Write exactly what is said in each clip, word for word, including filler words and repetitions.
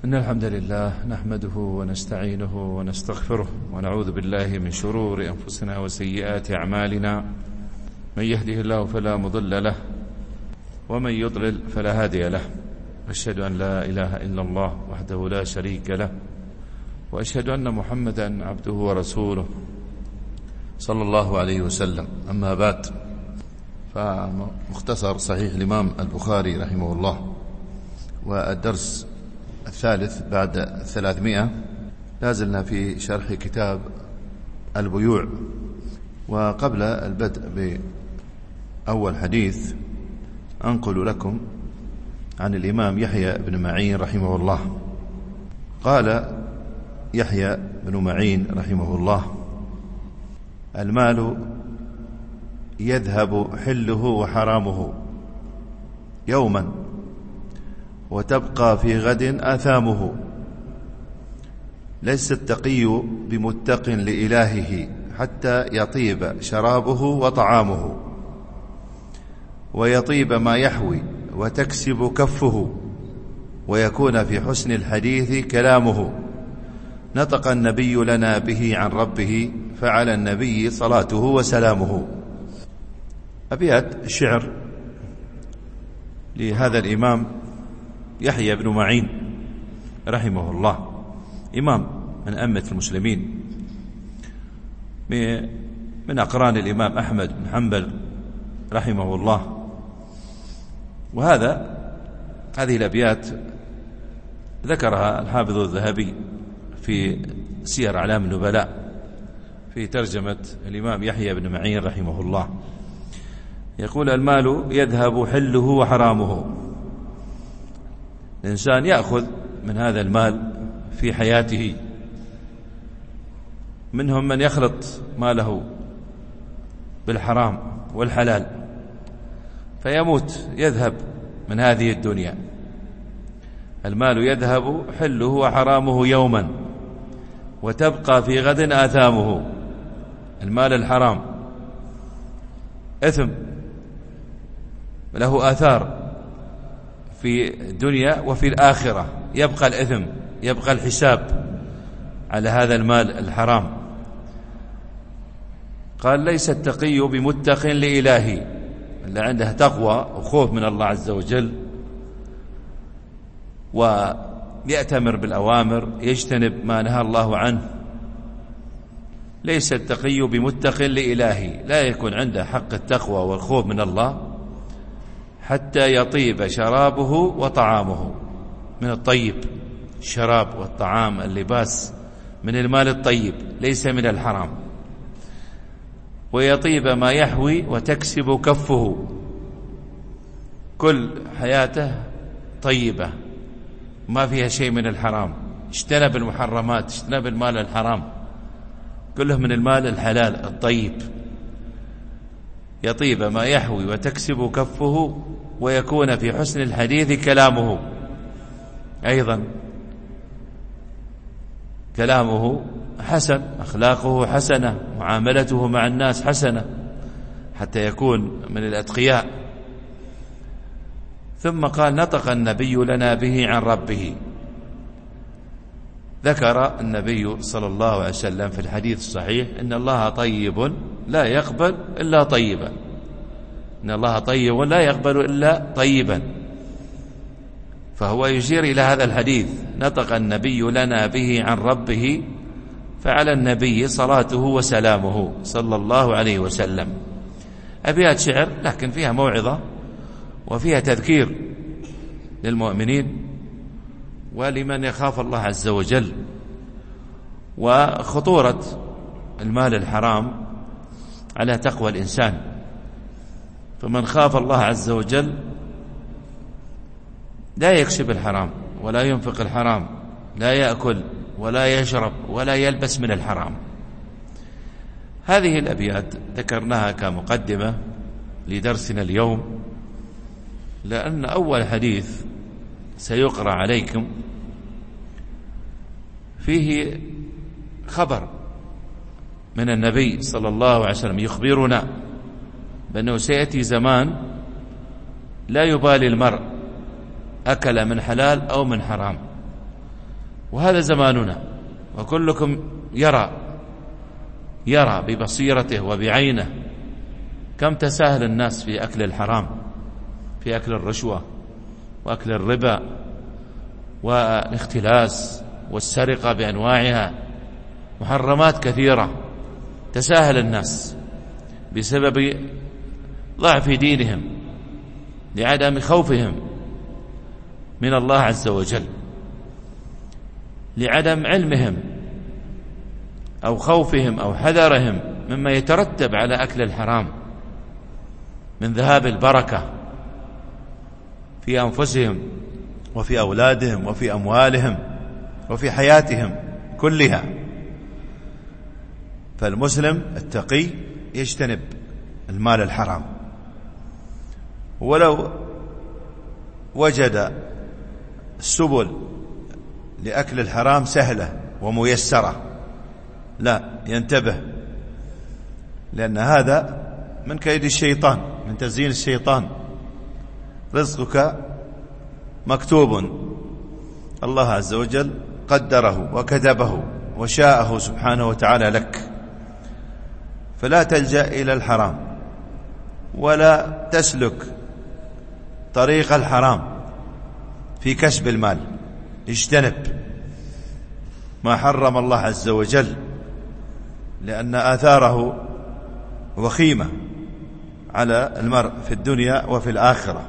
إن الحمد لله نحمده ونستعينه ونستغفره ونعوذ بالله من شرور أنفسنا وسيئات أعمالنا. من يهده الله فلا مضل له ومن يضلل فلا هادي له. أشهد أن لا إله إلا الله وحده لا شريك له، وأشهد أن محمدا عبده ورسوله صلى الله عليه وسلم. أما بعد، فمختصر صحيح الإمام البخاري رحمه الله، والدرس الثالث بعد الثلاثمائة. لازلنا في شرح كتاب البيوع، وقبل البدء بأول حديث أنقل لكم عن الإمام يحيى بن معين رحمه الله. قال يحيى بن معين رحمه الله: المال يذهب حله وحرامه يوما، وتبقى في غد آثامه. ليس التقي بمتق لإلهه حتى يطيب شرابه وطعامه، ويطيب ما يحوي وتكسب كفه، ويكون في حسن الحديث كلامه. نطق النبي لنا به عن ربه، فعلى النبي صلاته وسلامه. أبيات الشعر لهذا الإمام يحيى بن معين رحمه الله، إمام من أئمة المسلمين، من أقران الإمام أحمد بن حنبل رحمه الله. وهذا هذه الأبيات ذكرها الحافظ الذهبي في سير أعلام النبلاء في ترجمة الإمام يحيى بن معين رحمه الله. يقول: المال يذهب حله وحرامه. الإنسان يأخذ من هذا المال في حياته، منهم من يخلط ماله بالحرام والحلال فيموت، يذهب من هذه الدنيا. المال يذهب حله وحرامه يوما، وتبقى في غد آثامه. المال الحرام إثم، له آثار في الدنيا وفي الآخرة. يبقى الإثم، يبقى الحساب على هذا المال الحرام. قال: ليس التقي بمتق لإلهي، اللي عنده تقوى وخوف من الله عز وجل ويأتمر بالأوامر، يجتنب ما نهى الله عنه. ليس التقي بمتق لإلهي، لا يكون عنده حق التقوى والخوف من الله حتى يطيب شرابه وطعامه. من الطيب الشراب والطعام، اللباس، من المال الطيب ليس من الحرام. ويطيب ما يحوي وتكسب كفه، كل حياته طيبة ما فيها شيء من الحرام. اجتنب المحرمات، اجتنب المال الحرام، كله من المال الحلال الطيب. يطيب ما يحوي وتكسب كفه، ويكون في حسن الحديث كلامه. أيضا كلامه حسن، أخلاقه حسنة، معاملته مع الناس حسنة، حتى يكون من الأتقياء. ثم قال: نطق النبي لنا به عن ربه. ذكر النبي صلى الله عليه وسلم في الحديث الصحيح: إن الله طيب لا يقبل إلا طيبا. إن الله طيب لا يقبل إلا طيبا. فهو يشير إلى هذا الحديث: نطق النبي لنا به عن ربه، فعلى النبي صلاته وسلامه صلى الله عليه وسلم. أبيات شعر لكن فيها موعظة وفيها تذكير للمؤمنين ولمن يخاف الله عز وجل، وخطورة المال الحرام على تقوى الإنسان. فمن خاف الله عز وجل لا يكسب الحرام ولا ينفق الحرام، لا يأكل ولا يشرب ولا يلبس من الحرام. هذه الأبيات ذكرناها كمقدمة لدرسنا اليوم، لأن أول حديث سيقرأ عليكم فيه خبر من النبي صلى الله عليه وسلم يخبرنا بأنه سيأتي زمان لا يبالي المرء أكل من حلال أو من حرام، وهذا زماننا، وكلكم يرى يرى ببصيرته وبعينه كم تساهل الناس في أكل الحرام، في أكل الرشوة وأكل الربا والاختلاس والسرقة بأنواعها، محرمات كثيرة تساهل الناس بسبب ضعف دينهم، لعدم خوفهم من الله عز وجل، لعدم علمهم أو خوفهم أو حذرهم مما يترتب على أكل الحرام من ذهاب البركة في أنفسهم وفي أولادهم وفي أموالهم وفي حياتهم كلها. فالمسلم التقي يجتنب المال الحرام، ولو وجد السبل لأكل الحرام سهلة وميسرة لا ينتبه، لأن هذا من كيد الشيطان، من تزيين الشيطان. رزقك مكتوب، الله عز وجل قدره وكتبه وشاءه سبحانه وتعالى لك، فلا تلجأ إلى الحرام ولا تسلك طريق الحرام في كسب المال. اجتنب ما حرم الله عز وجل، لأن آثاره وخيمة على المرء في الدنيا وفي الآخرة.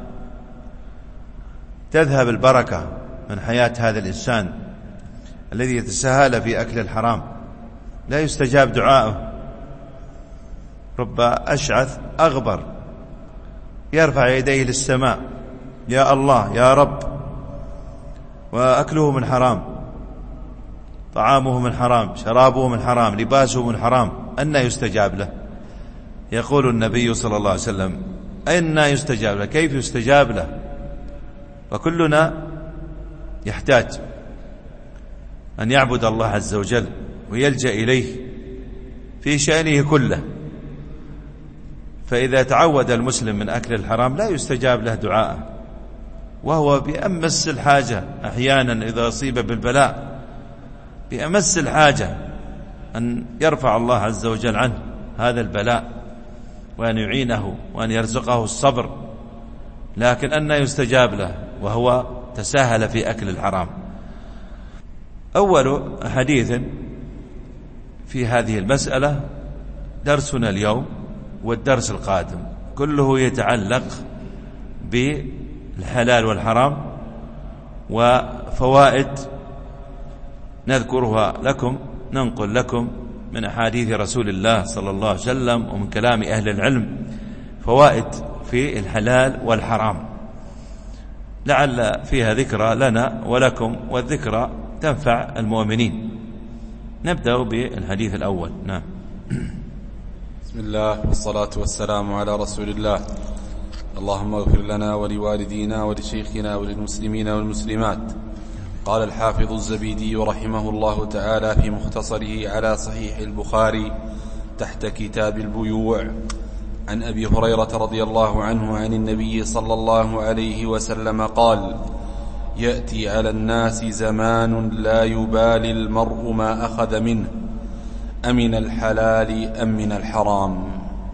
تذهب البركة من حياة هذا الإنسان الذي يتساهل في أكل الحرام، لا يستجاب دعاءه. رب أشعث أغبر يرفع يديه للسماء، يا الله يا رب، وأكله من حرام، طعامه من حرام، شرابه من حرام، لباسه من حرام، أن يستجاب له؟ يقول النبي صلى الله عليه وسلم أن يستجاب له؟ كيف يستجاب له؟ وكلنا يحتاج أن يعبد الله عز وجل ويلجأ إليه في شأنه كله. فإذا تعود المسلم من أكل الحرام لا يستجاب له دعاءه، وهو بأمس الحاجة أحيانا إذا أصيب بالبلاء، بأمس الحاجة أن يرفع الله عز وجل عنه هذا البلاء وأن يعينه وأن يرزقه الصبر، لكن أن يستجاب له وهو تساهل في أكل الحرام. أول حديث في هذه المسألة درسنا اليوم والدرس القادم كله يتعلق بالحلال والحرام، وفوائد نذكرها لكم، ننقل لكم من أحاديث رسول الله صلى الله عليه وسلم ومن كلام أهل العلم فوائد في الحلال والحرام، لعل فيها ذكرى لنا ولكم، والذكرى تنفع المؤمنين. نبدأ بالحديث الأول. نعم. بسم الله والصلاة والسلام على رسول الله. اللهم اغفر لنا ولوالدينا ولشيخنا وللمسلمين والمسلمات. قال الحافظ الزبيدي رحمه الله تعالى في مختصره على صحيح البخاري تحت كتاب البيوع عن أبي هريرة رضي الله عنه عن النبي صلى الله عليه وسلم قال: يأتي على الناس زمان لا يبالي المرء ما أخذ منه أمن الحلال أم من الحرام.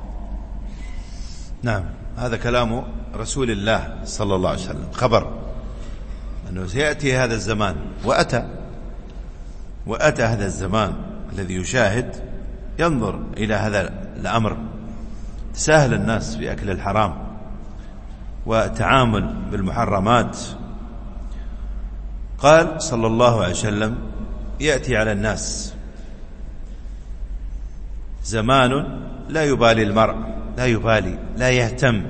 نعم، هذا كلام رسول الله صلى الله عليه وسلم، خبر أنه سيأتي هذا الزمان، وأتى وأتى هذا الزمان الذي يشاهد ينظر إلى هذا الأمر، تساهل الناس في أكل الحرام وتعامل بالمحرمات. قال صلى الله عليه وسلم: يأتي على الناس زمان لا يبالي المرء، لا يبالي، لا يهتم،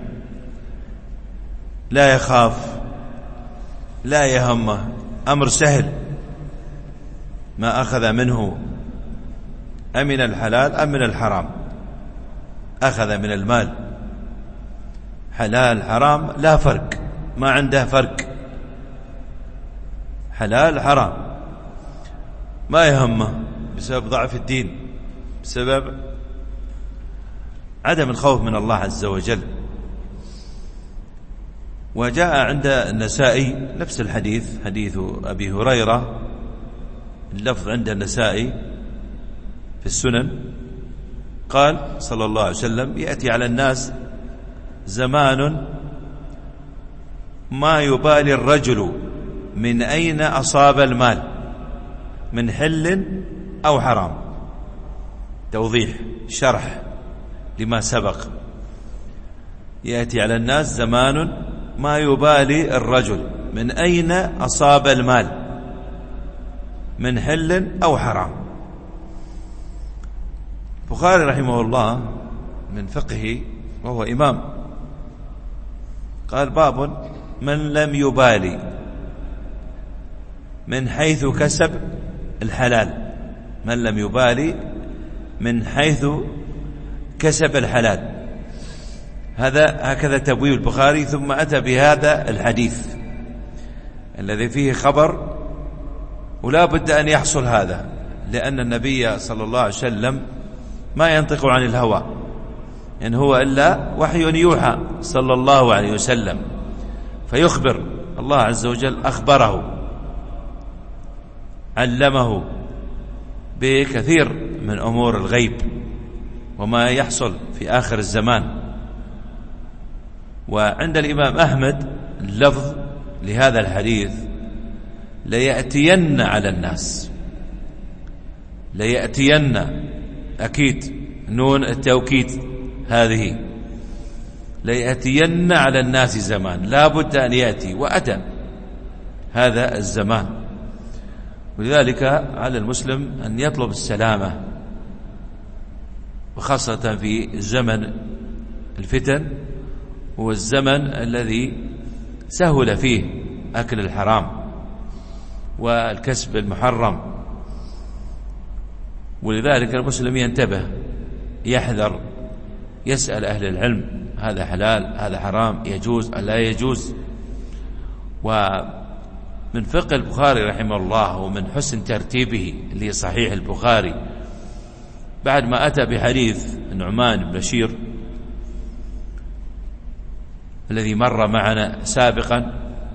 لا يخاف، لا يهمه، أمر سهل ما أخذ منه أمن الحلال أم من الحرام. أخذ من المال حلال حرام لا فرق، ما عنده فرق، حلال حرام، ما يهمه بسبب ضعف الدين، بسبب عدم الخوف من الله عز وجل. وجاء عند النسائي نفس الحديث، حديث أبي هريرة اللفظ عند النسائي في السنن، قال صلى الله عليه وسلم: يأتي على الناس زمان ما يبالي الرجل من أين أصاب المال، من حل أو حرام. توضيح شرح لما سبق. يأتي على الناس زمان ما يبالي الرجل من أين أصاب المال، من حل أو حرام. البخاري رحمه الله من فقهه وهو إمام قال: باب من لم يبالي من حيث كسب الحلال. من لم يبالي من حيث كسب الحلال. هذا هكذا تبويب البخاري، ثم أتى بهذا الحديث الذي فيه خبر، ولا بد أن يحصل هذا، لأن النبي صلى الله عليه وسلم ما ينطق عن الهوى، إن هو إلا وحي يوحى صلى الله عليه وسلم، فيخبر. الله عز وجل أخبره، علمه بكثير من أمور الغيب وما يحصل في آخر الزمان. وعند الإمام أحمد اللفظ لهذا الحديث: ليأتين على الناس. ليأتين أكيد، نون التوكيد هذه، ليأتين على الناس زمان، لا بد أن يأتي، وأتى هذا الزمان. ولذلك على المسلم أن يطلب السلامة، وخاصة في زمن الفتن، هو الزمن الذي سهل فيه أكل الحرام والكسب المحرم. ولذلك المسلم ينتبه، يحذر، يسأل أهل العلم: هذا حلال، هذا حرام، يجوز ألا يجوز. ومن فقه البخاري رحمه الله ومن حسن ترتيبه لصحيح البخاري، بعد ما أتى بحديث النعمان بن بشير الذي مر معنا سابقا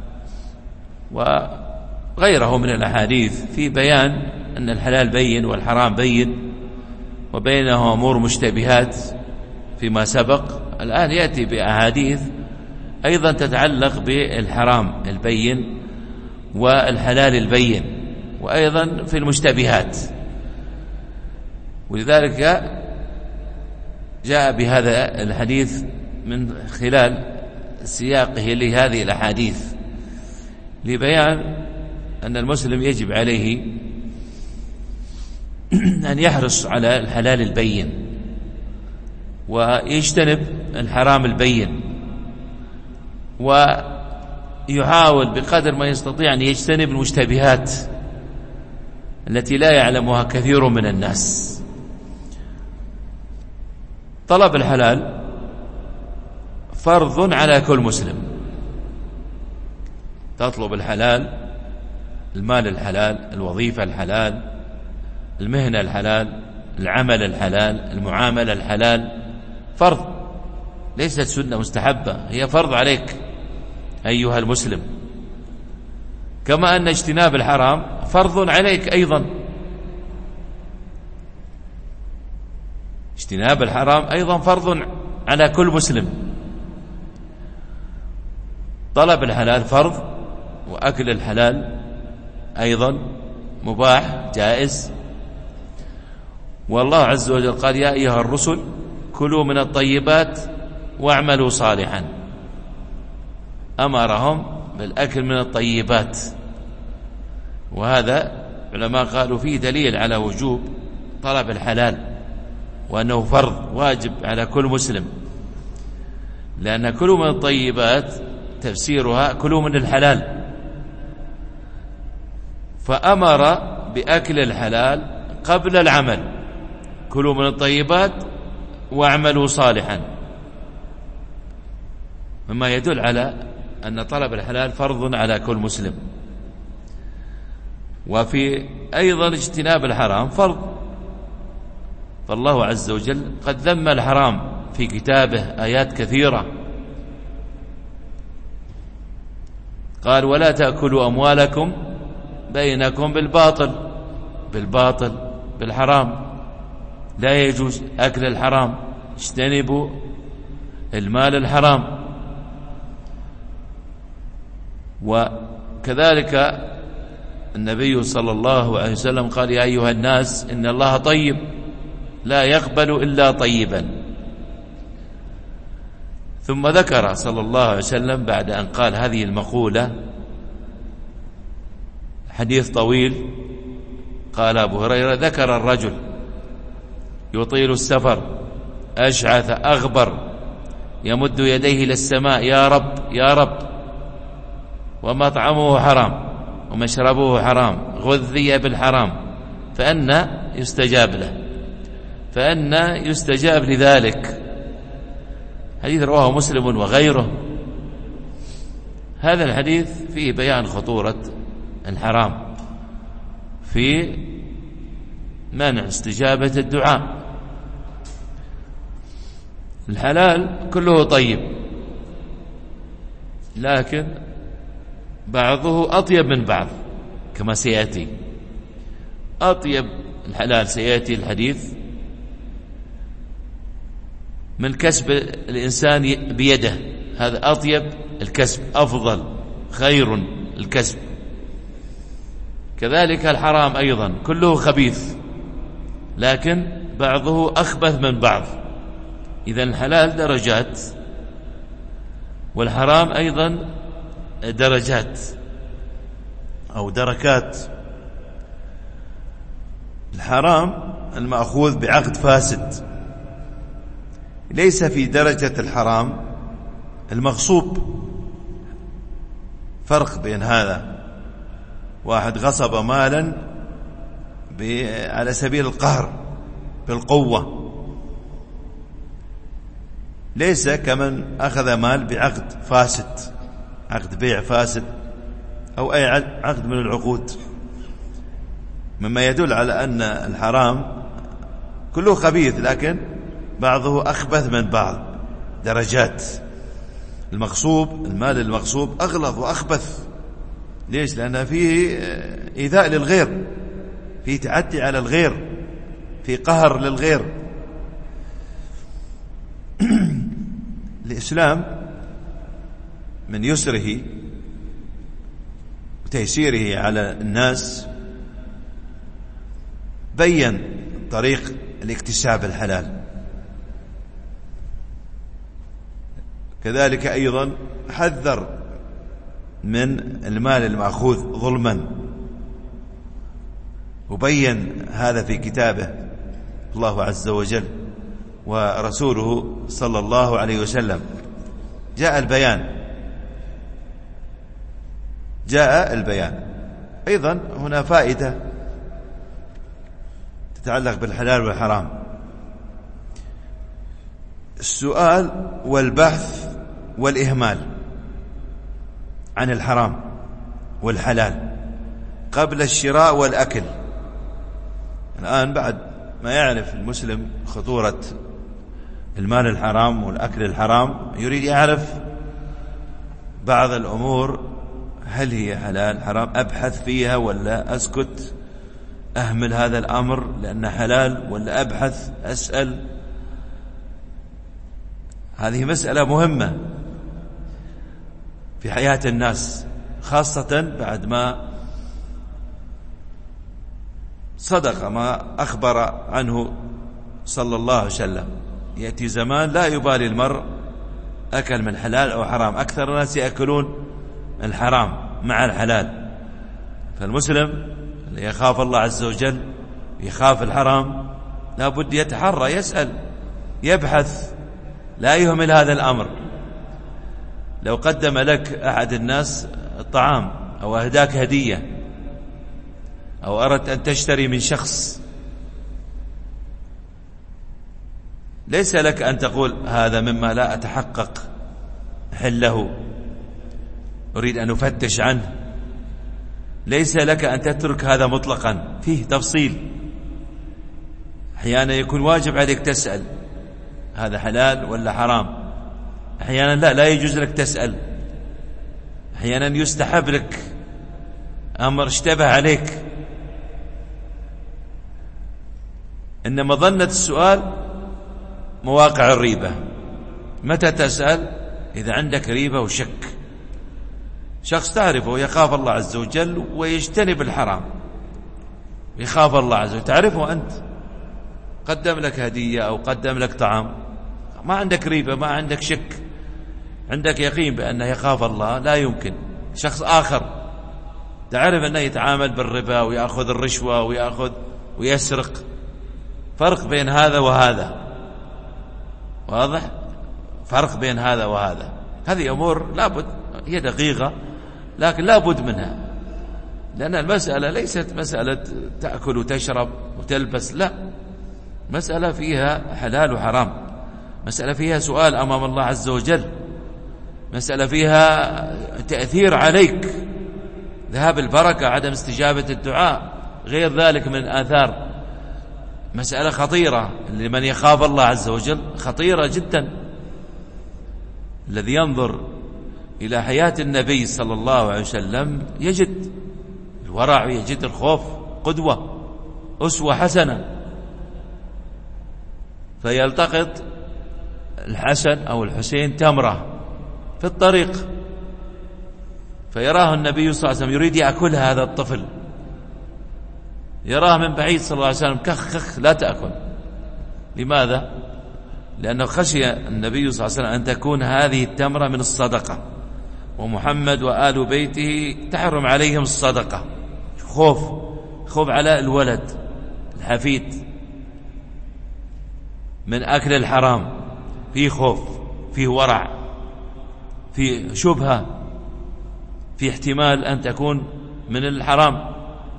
وغيره من الأحاديث في بيان أن الحلال بين والحرام بين، وبينه أمور مشتبهات فيما سبق، الآن يأتي بأحاديث أيضا تتعلق بالحرام البين والحلال البين، وأيضا في المشتبهات. ولذلك جاء بهذا الحديث من خلال سياقه لهذه الأحاديث، لبيان أن المسلم يجب عليه أن يحرص على الحلال البين، ويجتنب الحرام البين، ويحاول بقدر ما يستطيع أن يجتنب المشتبهات التي لا يعلمها كثير من الناس. طلب الحلال فرض على كل مسلم. تطلب الحلال، المال الحلال، الوظيفة الحلال، المهنة الحلال، العمل الحلال، المعاملة الحلال، فرض، ليست سنة مستحبة، هي فرض عليك أيها المسلم. كما أن اجتناب الحرام فرض عليك أيضا. اجتناب الحرام أيضا فرض على كل مسلم. طلب الحلال فرض، وأكل الحلال أيضا مباح جائز. والله عز وجل قال: يا أيها الرسل كلوا من الطيبات واعملوا صالحا. أمرهم بالأكل من الطيبات، وهذا علماء قالوا فيه دليل على وجوب طلب الحلال، وأنه فرض واجب على كل مسلم، لأن كلوا من الطيبات تفسيرها كلوا من الحلال، فأمر بأكل الحلال قبل العمل. كلوا من الطيبات واعملوا صالحا، مما يدل على أن طلب الحلال فرض على كل مسلم. وفي أيضا اجتناب الحرام فرض، فالله عز وجل قد ذم الحرام في كتابه آيات كثيرة، قال: ولا تأكلوا أموالكم بينكم بالباطل بالباطل بالحرام، لا يجوز أكل الحرام، اجتنبوا المال الحرام. وكذلك النبي صلى الله عليه وسلم قال: يا أيها الناس إن الله طيب لا يقبل إلا طيبا. ثم ذكر صلى الله عليه وسلم بعد أن قال هذه المقولة حديث طويل. قال أبو هريرة: ذكر الرجل يطيل السفر أشعث أغبر يمد يديه إلى السماء: يا رب يا رب، ومطعمه حرام ومشربه حرام، غذي بالحرام، فأنى يستجاب له، فأنى يستجاب لذلك. حديث رواه مسلم وغيره. هذا الحديث فيه بيان خطورة الحرام في منع استجابة الدعاء. الحلال كله طيب، لكن بعضه أطيب من بعض كما سيأتي. أطيب الحلال سيأتي الحديث من كسب الإنسان بيده، هذا أطيب الكسب، أفضل خير الكسب. كذلك الحرام أيضا كله خبيث، لكن بعضه أخبث من بعض. إذن الحلال درجات، والحرام أيضا درجات أو دركات. الحرام المأخوذ بعقد فاسد، ليس في درجة الحرام المغصوب. فرق بين هذا، واحد غصب مالا على سبيل القهر بالقوة، ليس كمن أخذ مال بعقد فاسد، عقد بيع فاسد أو أي عقد من العقود، مما يدل على أن الحرام كله خبيث، لكن بعضه أخبث من بعض، درجات. المغصوب، المال المغصوب أغلظ وأخبث. ليش؟ لأن فيه إيذاء للغير، فيه تعدي على الغير، فيه قهر للغير. الإسلام من يسره وتيسيره على الناس بين طريق الاكتساب الحلال. كذلك أيضا حذر من المال المأخوذ ظلما، وبين هذا في كتابه الله عز وجل ورسوله صلى الله عليه وسلم. جاء البيان، جاء البيان. أيضا هنا فائدة تتعلق بالحلال والحرام: السؤال والبحث والإهمال عن الحرام والحلال قبل الشراء والأكل. الآن بعد ما يعرف المسلم خطورة المال الحرام والأكل الحرام، يريد يعرف بعض الأمور، هل هي حلال حرام، أبحث فيها ولا أسكت، أهمل هذا الأمر لأنه حلال، ولا أبحث أسأل. هذه مسألة مهمة في حياة الناس، خاصة بعد ما صدق ما أخبر عنه صلى الله عليه وسلم. يأتي زمان لا يبالي المرء أكل من حلال أو حرام، أكثر الناس يأكلون الحرام مع الحلال. فالمسلم اللي يخاف الله عز وجل يخاف الحرام لابد يتحرى، يسأل، يبحث، لا يهمل هذا الأمر. لو قدم لك أحد الناس الطعام أو أهداك هدية أو أردت أن تشتري من شخص، ليس لك أن تقول هذا مما لا أتحقق حله، أريد أن أفتش عنه. ليس لك أن تترك هذا مطلقا، فيه تفصيل. أحيانا يكون واجب عليك تسأل هذا حلال ولا حرام، أحيانا لا لا يجوز لك تسأل، أحيانا يستحب لك أمر اشتبه عليك. إن مظنة السؤال مواقع الريبة. متى تسأل؟ إذا عندك ريبة وشك، شخص تعرفه يخاف الله عز وجل ويجتنب الحرام، يخاف الله عز وجل، تعرفه أنت، قدم لك هدية أو قدم لك طعام، ما عندك ريبة، ما عندك شك، عندك يقين بأنه يخاف الله. لا يمكن شخص آخر تعرف أنه يتعامل بالربا ويأخذ الرشوة ويأخذ ويسرق، فرق بين هذا وهذا، واضح؟ فرق بين هذا وهذا. هذه أمور لابد، هي دقيقة لكن لابد منها، لأن المسألة ليست مسألة تأكل وتشرب وتلبس، لا، مسألة فيها حلال وحرام، مسألة فيها سؤال أمام الله عز وجل، مسألة فيها تأثير عليك، ذهاب البركة، عدم استجابة الدعاء، غير ذلك من آثار. مسألة خطيرة لمن يخاف الله عز وجل، خطيرة جدا. الذي ينظر إلى حياة النبي صلى الله عليه وسلم يجد الورع ويجد الخوف، قدوة، أسوة حسنة. فيلتقط الحسن أو الحسين تمرة في الطريق، فيراه النبي صلى الله عليه وسلم يريد يأكل هذا الطفل، يراه من بعيد صلى الله عليه وسلم، كخ كخ لا تأكل. لماذا؟ لأنه خشي النبي صلى الله عليه وسلم أن تكون هذه التمرة من الصدقة، ومحمد وآل بيته تحرم عليهم الصدقة. خوف، خوف على الولد الحفيد من أكل الحرام، فيه خوف، فيه ورع، فيه شبهة، في احتمال أن تكون من الحرام.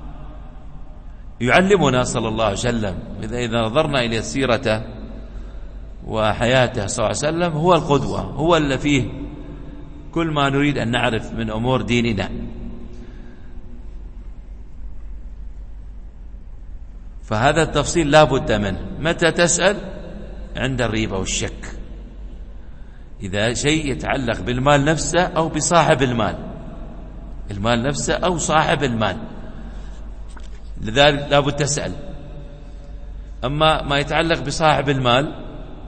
يعلمنا صلى الله عليه وسلم، إذا نظرنا إلى سيرته وحياته صلى الله عليه وسلم، هو القدوة، هو اللي فيه كل ما نريد أن نعرف من أمور ديننا. فهذا التفصيل لا بد منه. متى تسأل؟ عند الريبة والشك، إذا شيء يتعلق بالمال نفسه أو بصاحب المال، المال نفسه أو صاحب المال، لذلك لا بد تسأل. أما ما يتعلق بصاحب المال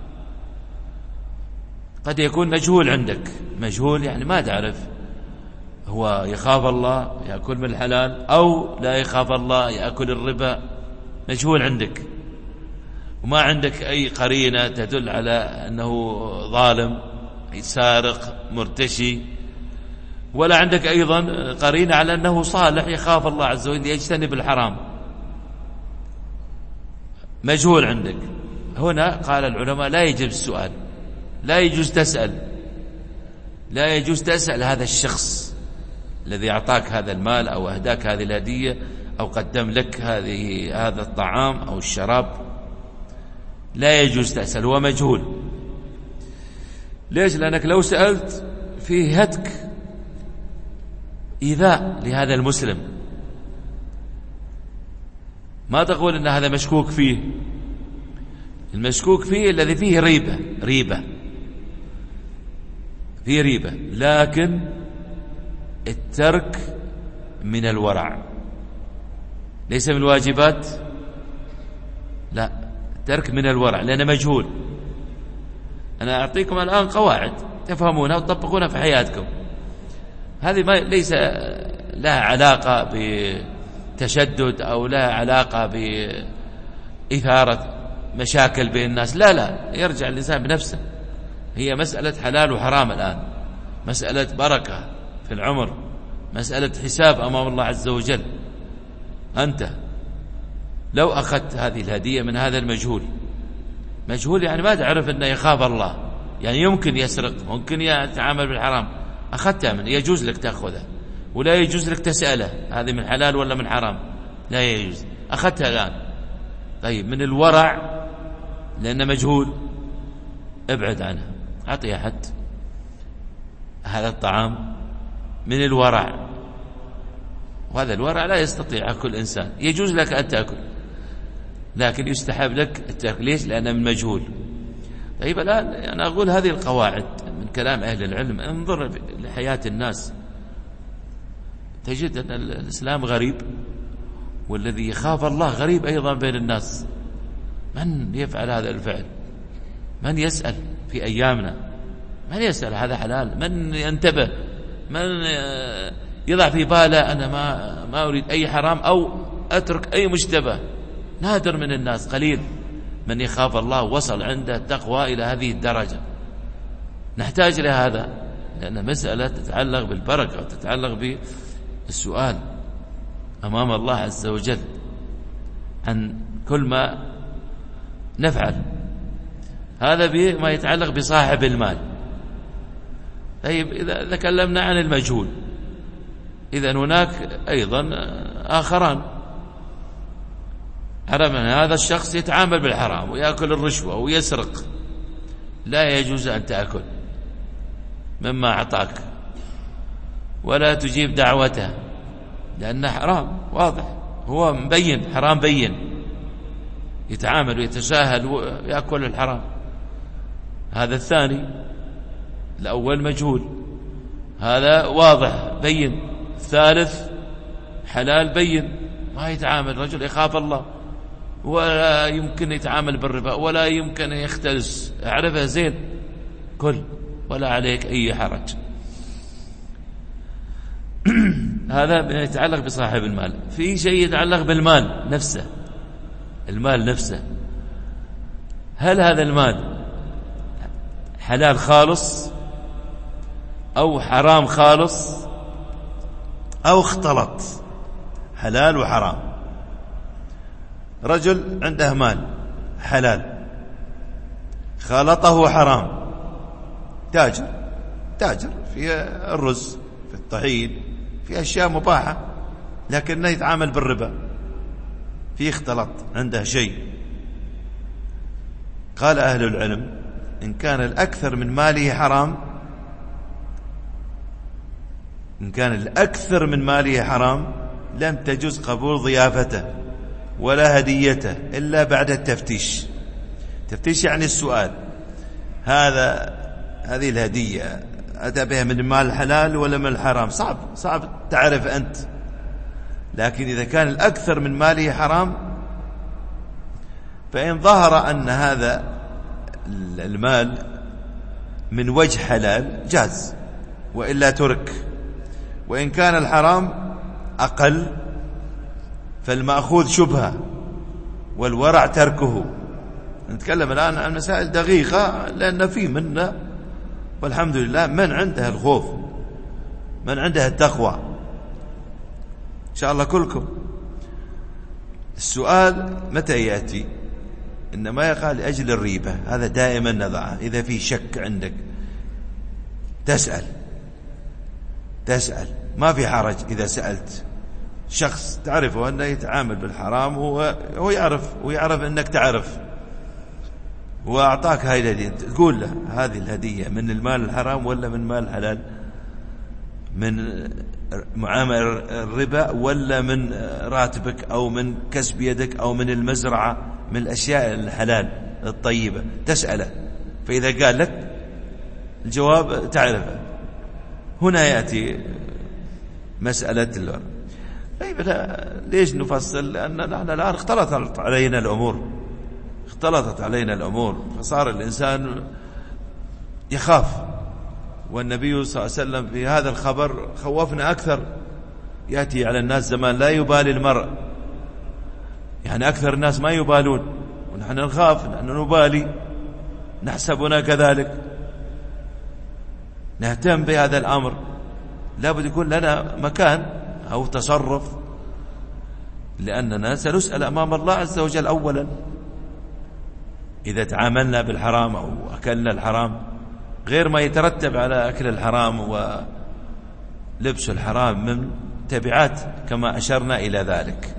قد يكون مجهول عندك، مجهول يعني ما تعرف هو يخاف الله يأكل من الحلال أو لا يخاف الله يأكل الربا، مجهول عندك، وما عندك أي قرينة تدل على أنه ظالم سارق مرتشي، ولا عندك أيضا قرينة على أنه صالح يخاف الله عز وجل يجتنب الحرام، مجهول عندك. هنا قال العلماء لا يجب السؤال، لا يجوز تسأل، لا يجوز تسأل هذا الشخص الذي أعطاك هذا المال أو أهداك هذه الهدية أو قدم لك هذه هذا الطعام أو الشراب، لا يجوز تسأل، هو مجهول. ليش؟ لأنك لو سألت فيه هتك، إيذاء لهذا المسلم، ما تقول أن هذا مشكوك فيه، المشكوك فيه الذي فيه ريبة، ريبة فيه ريبة، لكن الترك من الورع ليس من الواجبات، لا، الترك من الورع لأنه مجهول. أنا أعطيكم الآن قواعد تفهمونها وتطبقونها في حياتكم، هذه ما ليس لها علاقة بتشدد أو لها علاقة بإثارة مشاكل بين الناس، لا لا، يرجع الإنسان بنفسه. هي مسألة حلال وحرام الآن، مسألة بركة في العمر، مسألة حساب أمام الله عز وجل. أنت لو أخذت هذه الهدية من هذا المجهول، مجهول يعني ما تعرف أنه يخاف الله، يعني يمكن يسرق، ممكن يتعامل بالحرام، أخذتها من، يجوز لك تأخذها ولا يجوز لك تسأله هذه من حلال ولا من حرام، لا يجوز، أخذتها الآن. طيب من الورع لأنه مجهول، ابعد عنها، أعطي أحد هذا الطعام من الورع، وهذا الورع لا يستطيع كل إنسان، يجوز لك أن تأكل لكن يستحب لك التأكل. ليش؟ لأنه من مجهول. طيب الآن أنا أقول هذه القواعد من كلام أهل العلم، انظر لحياة الناس تجد أن الإسلام غريب، والذي يخاف الله غريب أيضا بين الناس. من يفعل هذا الفعل؟ من يسأل في أيامنا؟ من يسأل هذا حلال؟ من ينتبه؟ من يضع في باله أنا ما, ما أريد أي حرام أو أترك أي مشتبه؟ نادر من الناس، قليل من يخاف الله وصل عنده التقوى إلى هذه الدرجة. نحتاج لهذا، لأن مسألة تتعلق بالبركة وتتعلق بالسؤال أمام الله عز وجل عن كل ما نفعل. هذا بما يتعلق بصاحب المال. طيب إذا تكلمنا عن المجهول، إذن هناك أيضا آخران عرفنا هذا الشخص يتعامل بالحرام ويأكل الرشوة ويسرق، لا يجوز أن تأكل مما أعطاك ولا تجيب دعوته، لأنه حرام واضح، هو مبين حرام بين، يتعامل ويتساهل ويأكل الحرام. هذا الثاني، الأول مجهول، هذا واضح بين. الثالث حلال بين، ما يتعامل، رجل يخاف الله ولا يمكن يتعامل بالربا ولا يمكن يختلس، اعرفه زين كل ولا عليك أي حرج. هذا يتعلق بصاحب المال. في شيء يتعلق بالمال نفسه، المال نفسه، هل هذا المال حلال خالص أو حرام خالص أو اختلط حلال وحرام؟ رجل عنده مال حلال خالطه حرام، تاجر تاجر في الرز في الطحين في أشياء مباحة، لكنه يتعامل بالربا، في اختلط عنده شيء. قال أهل العلم إن كان الأكثر من ماله حرام، إن كان الأكثر من ماله حرام لم تجوز قبول ضيافته ولا هديته إلا بعد التفتيش. تفتيش يعني السؤال، هذا هذه الهدية أتى بها من المال الحلال ولا من الحرام؟ صعب صعب تعرف أنت. لكن إذا كان الأكثر من ماله حرام، فإن ظهر أن هذا المال من وجه حلال جاز، وإلا ترك. وإن كان الحرام أقل فالمأخوذ شبهة والورع تركه. نتكلم الآن عن مسائل دقيقة، لأن في منا والحمد لله من عنده الخوف، من عنده التقوى، إن شاء الله كلكم. السؤال متى يأتي؟ إنما يقال لأجل الريبة، هذا دائما نضعه. إذا في شك عندك تسأل تسأل ما في حرج. إذا سألت شخص تعرفه أنه يتعامل بالحرام، وهو يعرف ويعرف أنك تعرف، وأعطاك هاي الهدية، تقول له هذه الهدية من المال الحرام ولا من مال الحلال؟ من معامل الربا ولا من راتبك أو من كسب يدك أو من المزرعة، من الأشياء الحلال الطيبة؟ تسأله، فإذا قال لك الجواب تعرفه. هنا يأتي مسألة الورع. طيب ليش نفصل؟ لأن نحن الآن اختلطت علينا الأمور اختلطت علينا الأمور فصار الإنسان يخاف. والنبي صلى الله عليه وسلم في هذا الخبر خوفنا أكثر. يأتي على الناس زمان لا يبالي المرء، يعني أكثر الناس ما يبالون، ونحن نخاف، نحن نبالي، نحسبنا كذلك، نهتم بهذا الأمر. لابد يكون لنا مكان أو تصرف، لأننا سنسأل أمام الله عز وجل أولا إذا تعاملنا بالحرام أو أكلنا الحرام، غير ما يترتب على أكل الحرام ولبس الحرام من تبعات كما أشرنا إلى ذلك.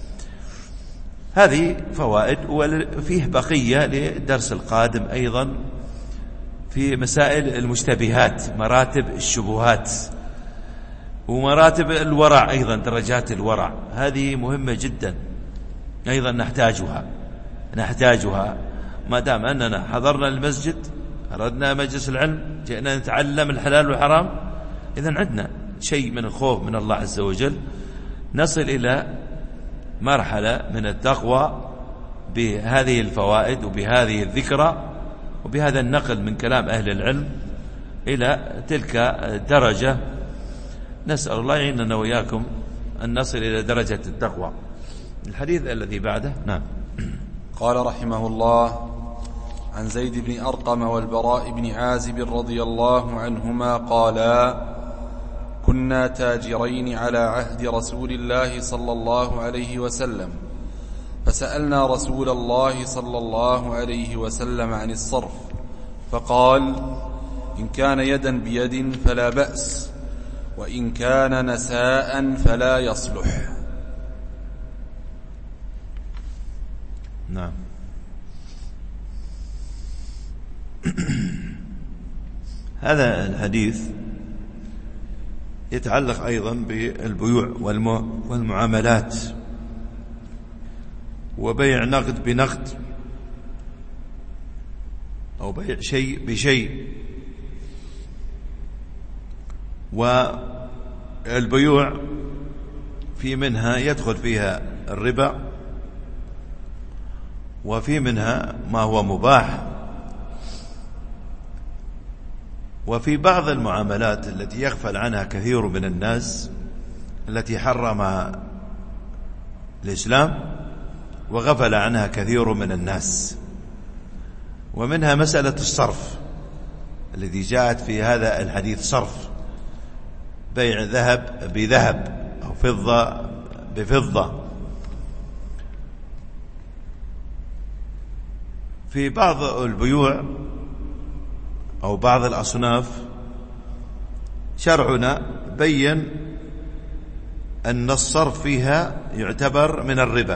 هذه فوائد، وفيه بقية للدرس القادم أيضا في مسائل المشتبهات، مراتب الشبهات ومراتب الورع، أيضا درجات الورع، هذه مهمة جدا أيضا نحتاجها نحتاجها ما دام أننا حضرنا المسجد، أردنا مجلس العلم، جئنا نتعلم الحلال والحرام، إذن عندنا شيء من الخوف من الله عز وجل، نصل إلى مرحلة من التقوى بهذه الفوائد وبهذه الذكرى وبهذا النقل من كلام أهل العلم إلى تلك الدرجة. نسأل الله يعيننا وإياكم أن نصل إلى درجة التقوى. الحديث الذي بعده. نعم. قال رحمه الله: عن زيد بن أرقم والبراء بن عازب رضي الله عنهما قالا: كنا تاجرين على عهد رسول الله صلى الله عليه وسلم، فسألنا رسول الله صلى الله عليه وسلم عن الصرف، فقال: إن كان يدا بيد فلا بأس، وإن كان نساء فلا يصلح. نعم. هذا الحديث يتعلق أيضا بالبيوع والمعاملات، وبيع نقد بنقد أو بيع شيء بشيء. والبيوع في منها يدخل فيها الربا، وفي منها ما هو مباح، وفي بعض المعاملات التي يغفل عنها كثير من الناس التي حرمها الإسلام وغفل عنها كثير من الناس، ومنها مسألة الصرف الذي جاءت في هذا الحديث: صرف، بيع ذهب بذهب أو فضة بفضة. في بعض البيوع أو بعض الأصناف شرعنا بين أن الصرف فيها يعتبر من الربا،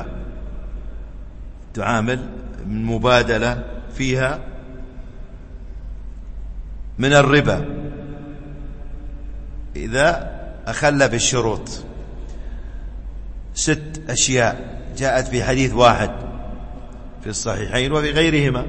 تعامل من مبادلة فيها من الربا إذا أخل بالشروط. ست أشياء جاءت في حديث واحد في الصحيحين وفي غيرهما،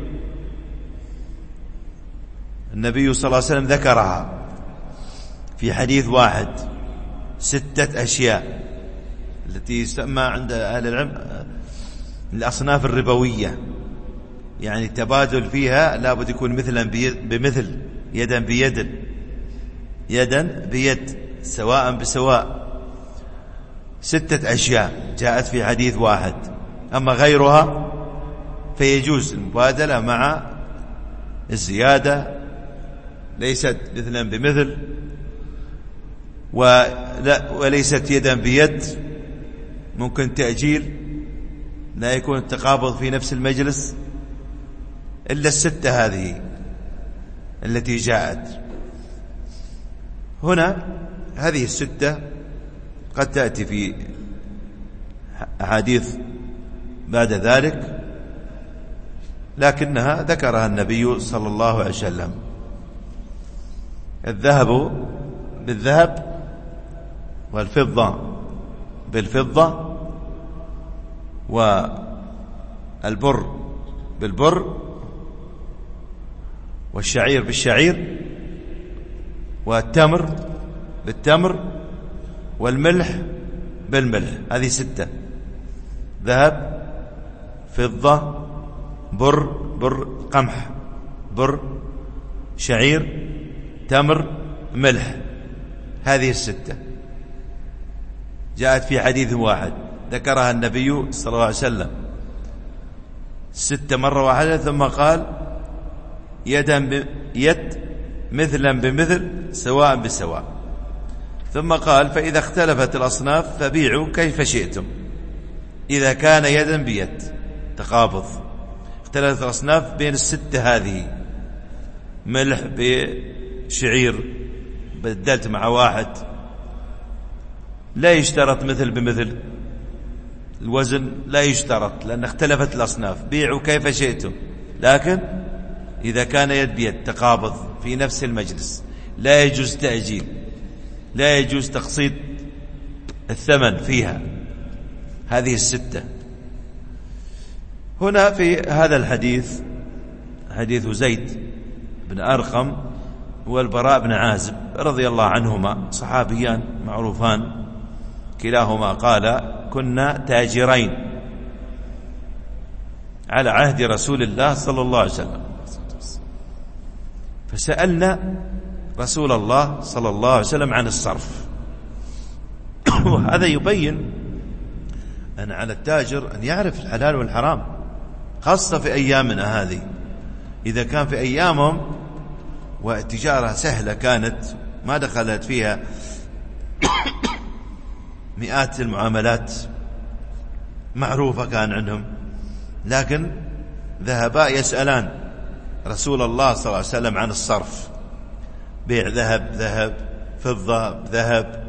النبي صلى الله عليه وسلم ذكرها في حديث واحد، ستة أشياء التي يسمى عند أهل العلم الأصناف الربوية، يعني التبادل فيها لابد يكون مثلا بمثل، يدا بيد، يدا بيد، سواء بسواء. ستة أشياء جاءت في حديث واحد، أما غيرها فيجوز المبادلة مع الزيادة، ليست مثلا بمثل ولا وليست يدا بيد، ممكن تأجيل، لا يكون التقابض في نفس المجلس، إلا الستة هذه التي جاءت هنا. هذه الستة قد تأتي في أحاديث بعد ذلك، لكنها ذكرها النبي صلى الله عليه وسلم: الذهب بالذهب، والفضة بالفضة، والبر بالبر، والشعير بالشعير، والتمر بالتمر، والملح بالملح. هذه ستة: ذهب، فضة، بر بر قمح، بر، شعير، تمر، ملح. هذه الستة جاءت في حديث واحد ذكرها النبي صلى الله عليه وسلم، ستة مرة واحدة، ثم قال: يدا بيد، مثلا بمثل، سواء بسواء. ثم قال: فإذا اختلفت الأصناف فبيعوا كيف شئتم. إذا كان يدا بيد تقابض، اختلفت الأصناف بين الستة هذه، ملح بشعير بدلت مع واحد، لا يشترط مثل بمثل، الوزن لا يشترط لأن اختلفت الأصناف، بيعوا كيف شئتم. لكن إذا كان يد بيد تقابض في نفس المجلس لا يجوز تأجيل، لا يجوز تقسيط الثمن فيها. هذه الستة. هنا في هذا الحديث، حديث زيد بن أرقم والبراء بن عازب رضي الله عنهما، صحابيان معروفان كلاهما، قال: كنا تاجرين على عهد رسول الله صلى الله عليه وسلم. فسألنا رسول الله صلى الله عليه وسلم عن الصرف. وهذا يبين أن على التاجر أن يعرف الحلال والحرام، خاصة في أيامنا هذه. إذا كان في أيامهم والتجارة سهلة كانت ما دخلت فيها مئات المعاملات معروفة كان عندهم، لكن ذهبا يسألان رسول الله صلى الله عليه وسلم عن الصرف، بيع ذهب ذهب، فضة ذهب.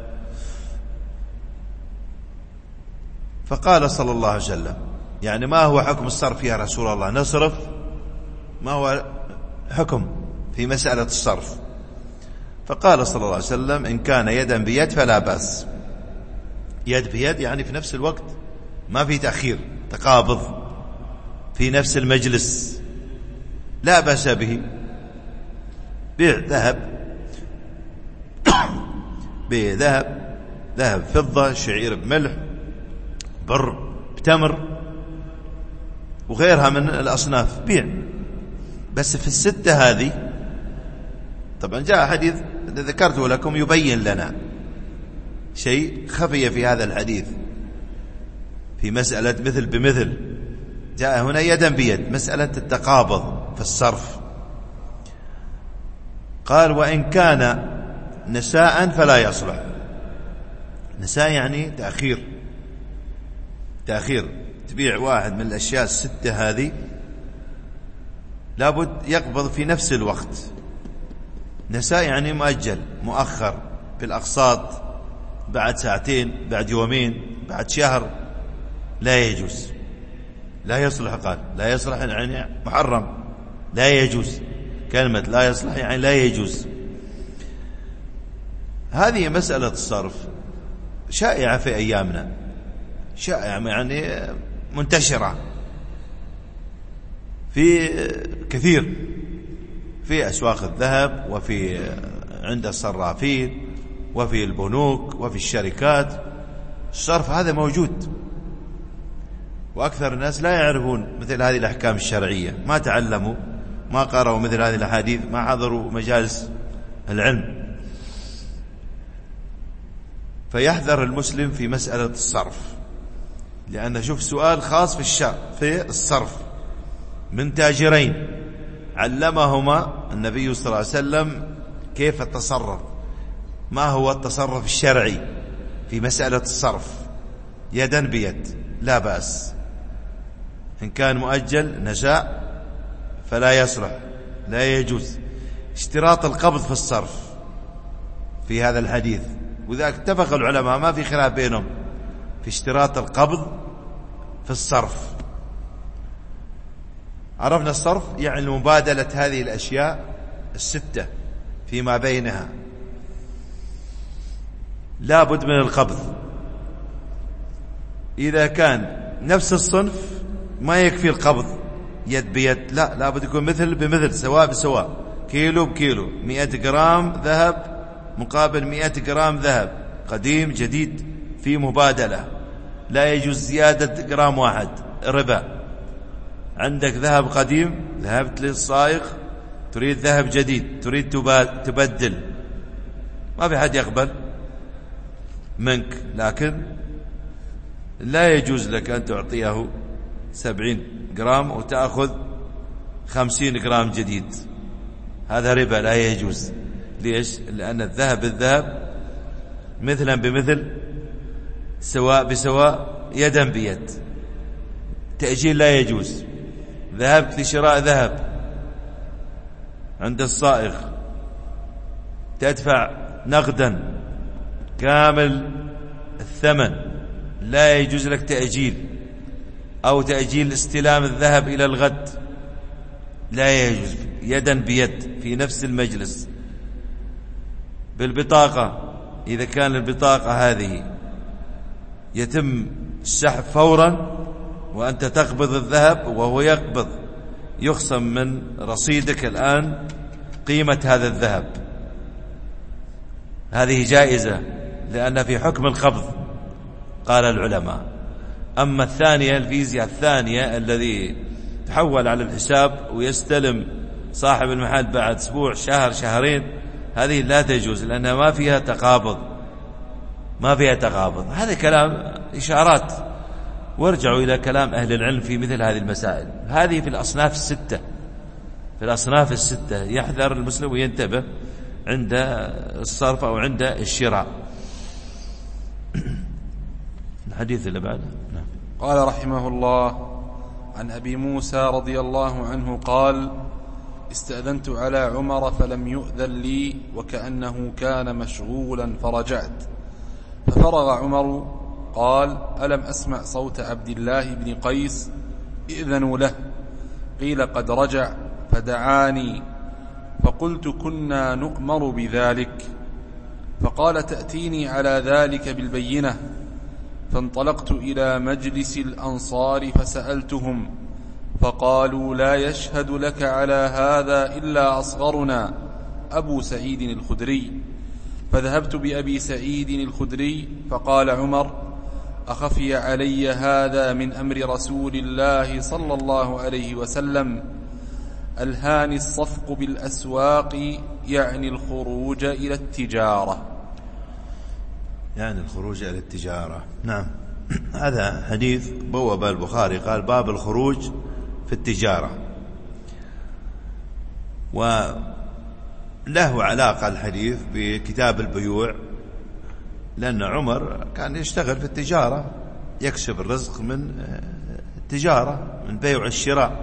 فقال صلى الله عليه وسلم يعني ما هو حكم الصرف يا رسول الله؟ نصرف، ما هو حكم في مسألة الصرف؟ فقال صلى الله عليه وسلم إن كان يدا بيد فلا بأس. يد بيد يعني في نفس الوقت، ما في تأخير، تقابض في نفس المجلس، لا بأس به. بيع ذهب بيع ذهب ذهب فضة، شعير بملح، بر بتمر وغيرها من الأصناف، بيع. بس في الستة هذه طبعا جاء حديث ذكرته لكم يبين لنا شيء خفي في هذا الحديث في مسألة مثل بمثل. جاء هنا يدا بيد، مسألة التقابض في الصرف. قال وإن كان نساء فلا يصلح. نساء يعني تأخير، تأخير. تبيع واحد من الأشياء الستة هذه لابد يقبض في نفس الوقت. نساء يعني مؤجل، مؤخر بالأقساط، بعد ساعتين، بعد يومين، بعد شهر، لا يجوز، لا يصلح. قال لا يصلح يعني محرم، لا يجوز. كلمة لا يصلح يعني لا يجوز. هذه مسألة الصرف شائعة في أيامنا، شائعة يعني منتشرة في كثير، في أسواق الذهب، وفي عند الصرافين، وفي البنوك، وفي الشركات. الصرف هذا موجود، وأكثر الناس لا يعرفون مثل هذه الأحكام الشرعية، ما تعلموا، ما قرأوا مثل هذه الأحاديث، ما حضروا مجالس العلم. فيحذر المسلم في مسألة الصرف، لأن شوف سؤال خاص في الشرع في الصرف من تاجرين علمهما النبي صلى الله عليه وسلم كيف التصرف، ما هو التصرف الشرعي في مسألة الصرف. يدا بيد لا بأس، إن كان مؤجل نساء فلا يصلح، لا يجوز. اشتراط القبض في الصرف في هذا الحديث، وذلك اتفق العلماء، ما في خلاف بينهم في اشتراط القبض في الصرف. عرفنا الصرف يعني مبادلة هذه الأشياء الستة فيما بينها، لا بد من القبض. إذا كان نفس الصنف ما يكفي القبض يد بيد، لا لا بد يكون مثل بمثل، سواء بسواء، كيلو بكيلو، مئة جرام ذهب مقابل مئة جرام ذهب، قديم جديد، في مبادلة، لا يجوز زيادة جرام واحد، ربا. عندك ذهب قديم، ذهبت للصائغ، تريد ذهب جديد، تريد تبدل، ما في حد يقبل منك، لكن لا يجوز لك أن تعطيه سبعين جرام وتأخذ خمسين جرام جديد، هذا ربا، لا يجوز. ليش؟ لأن الذهب بالذهب، مثلا بمثل، سواء بسواء، يدا بيد. تأجيل لا يجوز. ذهبت لشراء ذهب عند الصائغ، تدفع نقدا كامل الثمن، لا يجوز لك تأجيل، أو تأجيل استلام الذهب إلى الغد، لا يجوز. يدا بيد في نفس المجلس. بالبطاقة، إذا كان البطاقة هذه يتم السحب فورا وأنت تقبض الذهب وهو يقبض، يخصم من رصيدك الآن قيمة هذا الذهب، هذه جائزة لأن في حكم القبض قال العلماء. أما الثانية، الفيزياء الثانية الذي يتحول على الحساب ويستلم صاحب المحل بعد أسبوع شهر شهرين، هذه لا تجوز لأنها ما فيها تقابض، ما فيها تقابض. هذا كلام إشارات، وارجعوا إلى كلام أهل العلم في مثل هذه المسائل. هذه في الأصناف الستة، في الأصناف الستة يحذر المسلم وينتبه عند الصرف أو عند الشراء. الحديث اللي بعده. نعم. قال رحمه الله: عن أبي موسى رضي الله عنه قال: استأذنت على عمر فلم يؤذن لي وكأنه كان مشغولا فرجعت، ففرغ عمر قال: ألم أسمع صوت عبد الله بن قيس؟ إذنوا له. قيل: قد رجع. فدعاني فقلت: كنا نؤمر بذلك. فقال: تأتيني على ذلك بالبينة. فانطلقت إلى مجلس الأنصار فسألتهم فقالوا: لا يشهد لك على هذا إلا أصغرنا أبو سعيد الخدري. فذهبت بأبي سعيد الخدري فقال عمر: أخفي علي هذا من أمر رسول الله صلى الله عليه وسلم، ألهاني الصفق بالأسواق، يعني الخروج إلى التجارة. يعني الخروج إلى التجارة. نعم. هذا حديث بوب البخاري قال: باب الخروج في التجارة، وله علاقة الحديث بكتاب البيوع، لأن عمر كان يشتغل في التجارة، يكسب الرزق من التجارة، من بيع الشراء.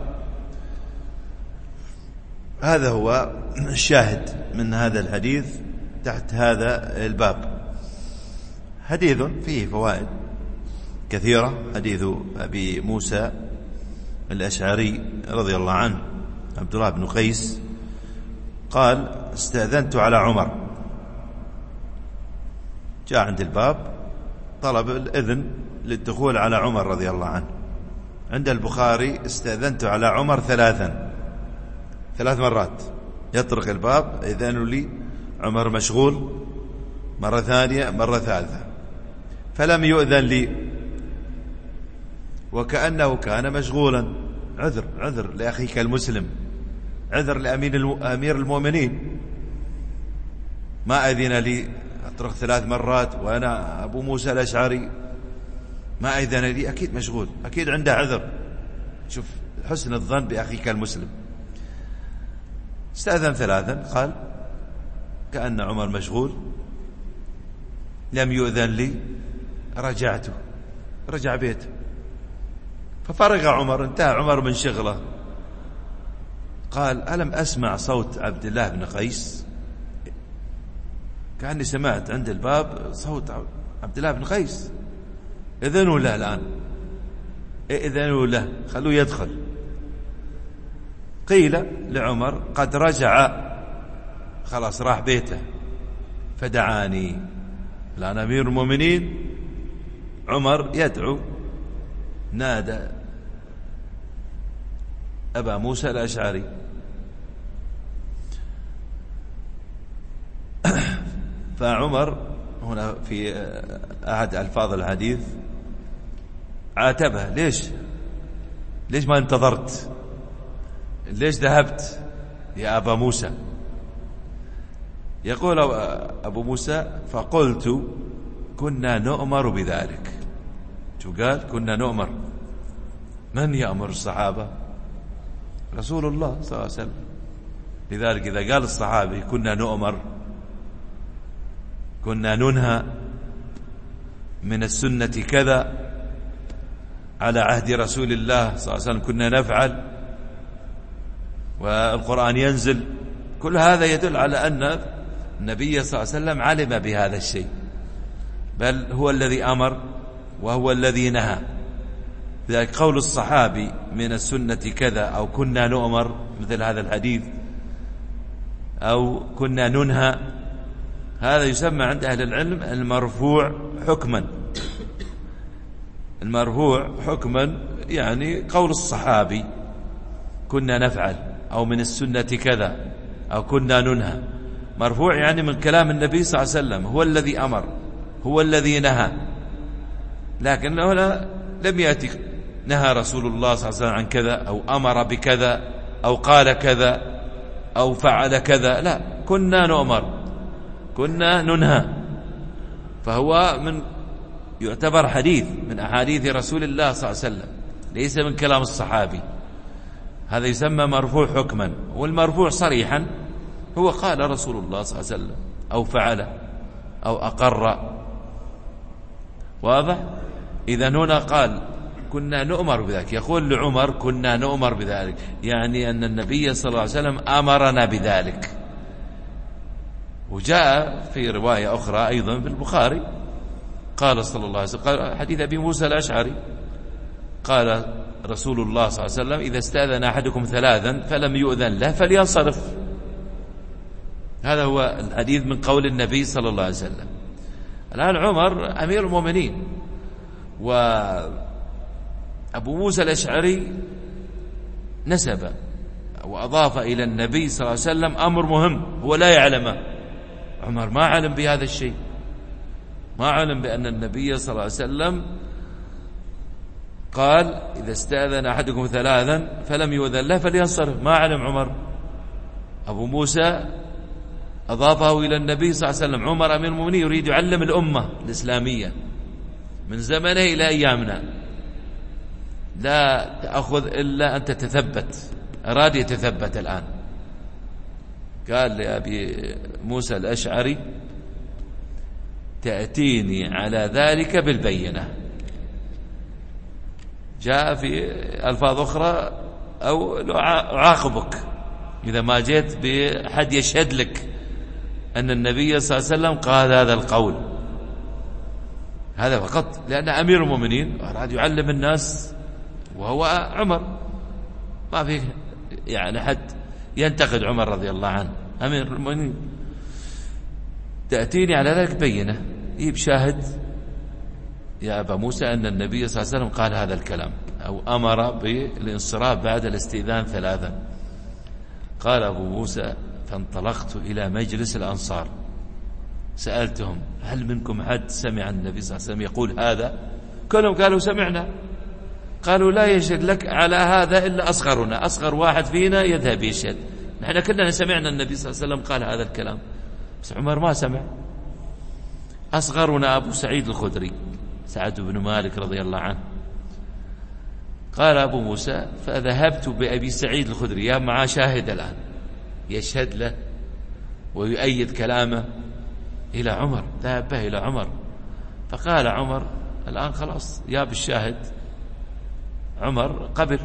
هذا هو الشاهد من هذا الحديث تحت هذا الباب. حديث فيه فوائد كثيرة. حديث أبي موسى الأشعري رضي الله عنه عبد الله بن قيس قال: استأذنت على عمر، جاء عند الباب طلب الإذن للدخول على عمر رضي الله عنه. عند البخاري: استأذنت على عمر ثلاثا، ثلاث مرات يطرق الباب: إذن لي، عمر مشغول، مرة ثانية، مرة ثالثة، فلم يؤذن لي وكأنه كان مشغولا. عذر، عذر لأخيك المسلم، عذر لأمير المؤمنين. ما أذن لي، أطرق ثلاث مرات وأنا أبو موسى الأشعري، ما أذن لي، أكيد مشغول، أكيد عنده عذر. شوف حسن الظن بأخيك المسلم. استأذن ثلاثا، قال: كأن عمر مشغول، لم يؤذن لي، رجعت، رجع بيته. ففرغ عمر، انتهى عمر من شغله. قال: ألم أسمع صوت عبد الله بن قيس؟ كأني سمعت عند الباب صوت عبد الله بن قيس. إذنوا له الآن، إذنوا له، خلوه يدخل. قيل لعمر: قد رجع، خلاص راح بيته. فدعاني. الآن أمير المؤمنين عمر يدعو، نادى أبا موسى الأشعري. فعمر هنا في أحد ألفاظ الحديث عاتبه: ليش ليش ما انتظرت؟ ليش ذهبت يا أبا موسى؟ يقول أبو موسى: فقلت كنا نؤمر بذلك. شو قال؟ كنا نؤمر. من يأمر الصحابة؟ رسول الله صلى الله عليه وسلم. لذلك إذا قال الصحابي كنا نؤمر، كنا ننهى من السنة كذا على عهد رسول الله صلى الله عليه وسلم، كنا نفعل، والقرآن ينزل، كل هذا يدل على أن النبي صلى الله عليه وسلم علم بهذا الشيء، بل هو الذي أمر وهو الذي نهى. لذلك قول الصحابي من السنة كذا أو كنا نؤمر مثل هذا الحديث أو كنا ننهى، هذا يسمى عند أهل العلم المرفوع حكما. المرفوع حكما يعني قول الصحابي كنا نفعل أو من السنة كذا أو كنا ننهى، مرفوع يعني من كلام النبي صلى الله عليه وسلم، هو الذي أمر، هو الذي نهى. لكن هنا لم يأتي نهى رسول الله صلى الله عليه وسلم عن كذا، أو أمر بكذا، أو قال كذا، أو فعل كذا، لا، كنا نؤمر، كنا ننهى. فهو من يعتبر حديث من أحاديث رسول الله صلى الله عليه وسلم، ليس من كلام الصحابي. هذا يسمى مرفوع حكما، والمرفوع صريحا هو قال رسول الله صلى الله عليه وسلم، أو فعل، أو أقر. واضح؟ إذا هنا قال كنا نؤمر بذلك، يقول لعمر كنا نؤمر بذلك، يعني أن النبي صلى الله عليه وسلم أمرنا بذلك. وجاء في رواية أخرى أيضا في البخاري قال صلى الله عليه وسلم، قال حديث أبي موسى الأشعري، قال رسول الله صلى الله عليه وسلم إذا استأذن أحدكم ثلاثا فلم يؤذن له فلينصرف. هذا هو الحديث من قول النبي صلى الله عليه وسلم. الآن عمر أمير المؤمنين، وأبو موسى الأشعري نسب وأضاف إلى النبي صلى الله عليه وسلم أمر مهم هو لا يعلمه. عمر ما علم بهذا الشيء، ما علم بأن النبي صلى الله عليه وسلم قال إذا استأذن أحدكم ثلاثا فلم يؤذن له فلينصرف. ما علم عمر. أبو موسى أضافه إلى النبي صلى الله عليه وسلم. عمر أمير المؤمنين يريد يعلم الأمة الإسلامية من زمنه إلى أيامنا، لا تأخذ إلا أن تتثبت. أراد يتثبت الآن. قال لأبي موسى الأشعري تأتيني على ذلك بالبينة. جاء في ألفاظ أخرى أو أعاقبك إذا ما جئت بحد يشهد لك أن النبي صلى الله عليه وسلم قال هذا القول. هذا فقط، لأن أمير المؤمنين أراد يعلم الناس وهو عمر، ما فيه يعني حد ينتقد عمر رضي الله عنه. أمير المؤمنين تأتيني على ذلك بينة، يجيب شاهد يا أبا موسى أن النبي صلى الله عليه وسلم قال هذا الكلام، أو أمر بالانصراف بعد الاستئذان ثلاثا. قال أبو موسى فانطلقت إلى مجلس الأنصار سألتهم هل منكم حد سمع النبي صلى الله عليه وسلم يقول هذا؟ كلهم قالوا سمعنا. قالوا لا يشهد لك على هذا إلا أصغرنا، أصغر واحد فينا يذهب يشهد. نحن كلنا سمعنا النبي صلى الله عليه وسلم قال هذا الكلام، بس عمر ما سمع. أصغرنا أبو سعيد الخدري سعد بن مالك رضي الله عنه. قال أبو موسى فذهبت بأبي سعيد الخدري، يا معاه شاهد الآن يشهد له ويؤيد كلامه، إلى عمر. ذهب به إلى عمر، فقال عمر الآن خلاص يا بالشاهد. عمر قبل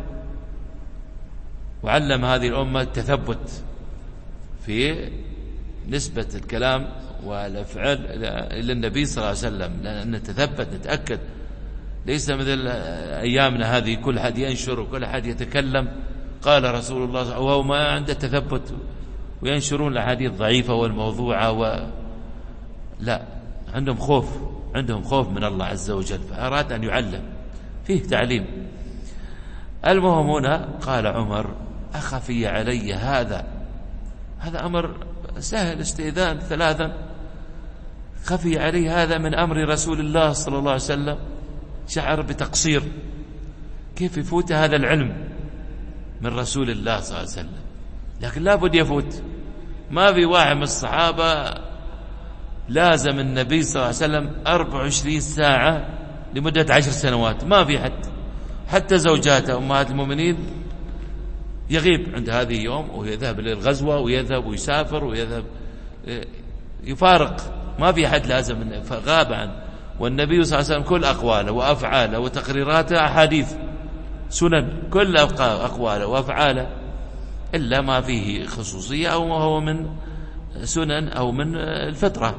وعلم هذه الأمة التثبت في نسبة الكلام والأفعال إلى النبي صلى الله عليه وسلم، لأن نتثبت نتأكد. ليس مثل أيامنا هذه كل حد ينشر وكل حد يتكلم قال رسول الله وهو ما عنده تثبت، وينشرون الأحاديث ضعيفة والموضوعة و... لا، عندهم خوف، عندهم خوف من الله عز وجل، فأراد أن يعلم فيه تعليم. المهم هنا قال عمر أخفي علي هذا، هذا أمر سهل استئذان ثلاثا، خفي علي هذا من أمر رسول الله صلى الله عليه وسلم. شعر بتقصير، كيف يفوت هذا العلم من رسول الله صلى الله عليه وسلم؟ لكن لا بد يفوت. ما في واحد من الصحابة لازم النبي صلى الله عليه وسلم أربع وعشرين ساعة لمدة عشر سنوات، ما في حد. حتى زوجاته أمهات المؤمنين يغيب عند هذه يوم ويذهب للغزوة ويذهب ويسافر ويذهب يفارق، ما في حد لازم، فغاب عنه. والنبي صلى الله عليه وسلم كل أقواله وأفعاله وتقريراته أحاديث سنن، كل أقواله وأفعاله، إلا ما فيه خصوصية أو هو من سنن أو من الفطرة